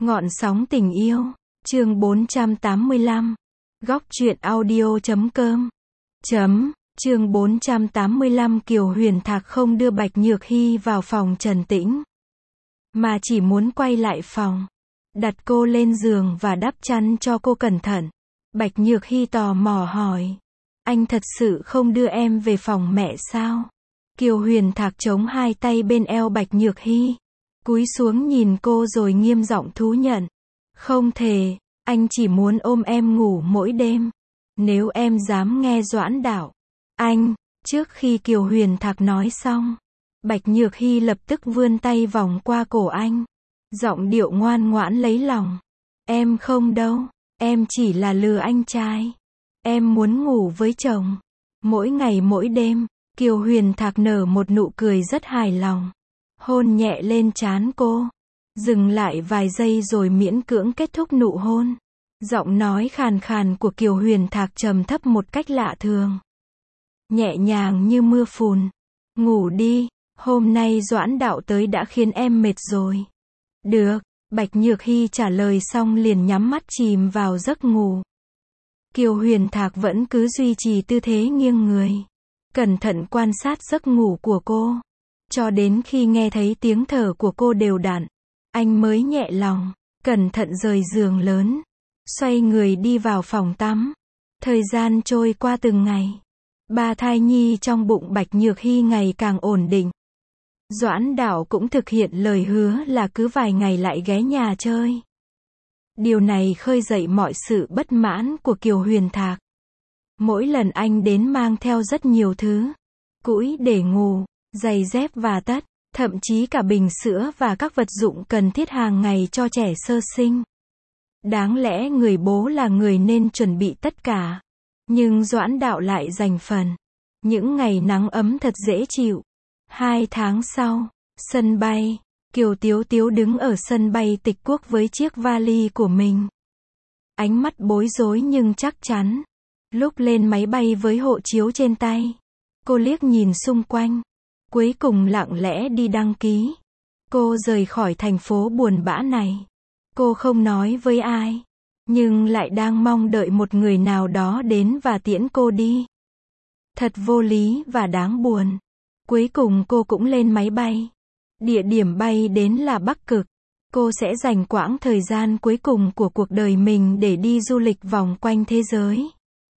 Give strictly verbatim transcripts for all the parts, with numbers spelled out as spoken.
Ngọn sóng tình yêu, chương bốn trăm tám mươi lăm, góc truyện audio chấm com, chấm, chương bốn trăm tám mươi lăm Kiều Huyền Thạc không đưa Bạch Nhược Hy vào phòng Trần Tĩnh, mà chỉ muốn quay lại phòng, đặt cô lên giường và đắp chăn cho cô cẩn thận. Bạch Nhược Hy tò mò hỏi, anh thật sự không đưa em về phòng mẹ sao? Kiều Huyền Thạc chống hai tay bên eo Bạch Nhược Hy, cúi xuống nhìn cô rồi nghiêm giọng thú nhận, không thể, anh chỉ muốn ôm em ngủ mỗi đêm. Nếu em dám nghe Doãn Đạo, anh, trước khi Kiều Huyền Thạc nói xong, Bạch Nhược Hy lập tức vươn tay vòng qua cổ anh, giọng điệu ngoan ngoãn lấy lòng, em không đâu, em chỉ là lừa anh trai, em muốn ngủ với chồng, mỗi ngày mỗi đêm. Kiều Huyền Thạc nở một nụ cười rất hài lòng, hôn nhẹ lên trán cô, dừng lại vài giây rồi miễn cưỡng kết thúc nụ hôn. Giọng nói khàn khàn của Kiều Huyền Thạc trầm thấp một cách lạ thường, nhẹ nhàng như mưa phùn. Ngủ đi, hôm nay Doãn Đạo tới đã khiến em mệt rồi. Được, Bạch Nhược Hy trả lời xong liền nhắm mắt chìm vào giấc ngủ. Kiều Huyền Thạc vẫn cứ duy trì tư thế nghiêng người, cẩn thận quan sát giấc ngủ của cô, cho đến khi nghe thấy tiếng thở của cô đều đặn, anh mới nhẹ lòng, cẩn thận rời giường lớn, xoay người đi vào phòng tắm. Thời gian trôi qua từng ngày, ba thai nhi trong bụng Bạch Nhược Hy ngày càng ổn định. Doãn Đạo cũng thực hiện lời hứa là cứ vài ngày lại ghé nhà chơi. Điều này khơi dậy mọi sự bất mãn của Kiều Huyền Thạc. Mỗi lần anh đến mang theo rất nhiều thứ, cũi để ngủ, giày dép và tất, thậm chí cả bình sữa và các vật dụng cần thiết hàng ngày cho trẻ sơ sinh. Đáng lẽ người bố là người nên chuẩn bị tất cả, nhưng Doãn Đạo lại dành phần. Những ngày nắng ấm thật dễ chịu. Hai tháng sau, sân bay, Kiều Tiếu Tiếu đứng ở sân bay Tịch Quốc với chiếc vali của mình. Ánh mắt bối rối nhưng chắc chắn. Lúc lên máy bay với hộ chiếu trên tay, cô liếc nhìn xung quanh, cuối cùng lặng lẽ đi đăng ký. Cô rời khỏi thành phố buồn bã này. Cô không nói với ai, nhưng lại đang mong đợi một người nào đó đến và tiễn cô đi. Thật vô lý và đáng buồn. Cuối cùng cô cũng lên máy bay. Địa điểm bay đến là Bắc Cực. Cô sẽ dành quãng thời gian cuối cùng của cuộc đời mình để đi du lịch vòng quanh thế giới.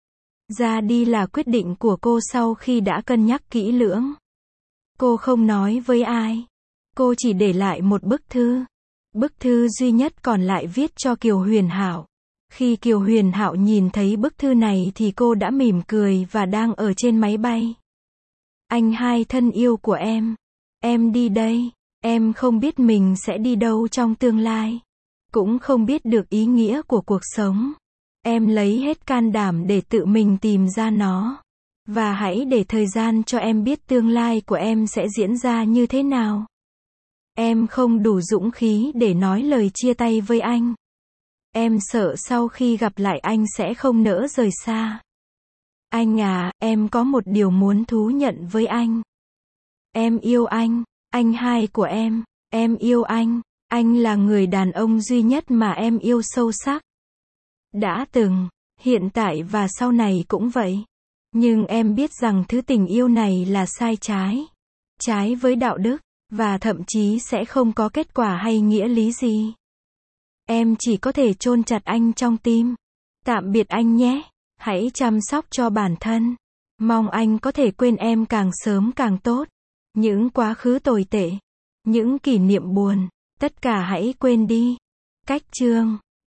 Ra đi là quyết định của cô sau khi đã cân nhắc kỹ lưỡng. Cô không nói với ai. Cô chỉ để lại một bức thư. Bức thư duy nhất còn lại viết cho Kiều Huyền Hạo. Khi Kiều Huyền Hạo nhìn thấy bức thư này thì cô đã mỉm cười và đang ở trên máy bay. Anh hai thân yêu của em. Em đi đây. Em không biết mình sẽ đi đâu trong tương lai. Cũng không biết được ý nghĩa của cuộc sống. Em lấy hết can đảm để tự mình tìm ra nó. Và hãy để thời gian cho em biết tương lai của em sẽ diễn ra như thế nào. Em không đủ dũng khí để nói lời chia tay với anh. Em sợ sau khi gặp lại anh sẽ không nỡ rời xa. Anh à, em có một điều muốn thú nhận với anh. Em yêu anh, anh hai của em, em yêu anh, anh là người đàn ông duy nhất mà em yêu sâu sắc. Đã từng, hiện tại và sau này cũng vậy. Nhưng em biết rằng thứ tình yêu này là sai trái, trái với đạo đức, và thậm chí sẽ không có kết quả hay nghĩa lý gì. Em chỉ có thể chôn chặt anh trong tim. Tạm biệt anh nhé. Hãy chăm sóc cho bản thân. Mong anh có thể quên em càng sớm càng tốt. Những quá khứ tồi tệ, những kỷ niệm buồn, tất cả hãy quên đi. Cách chương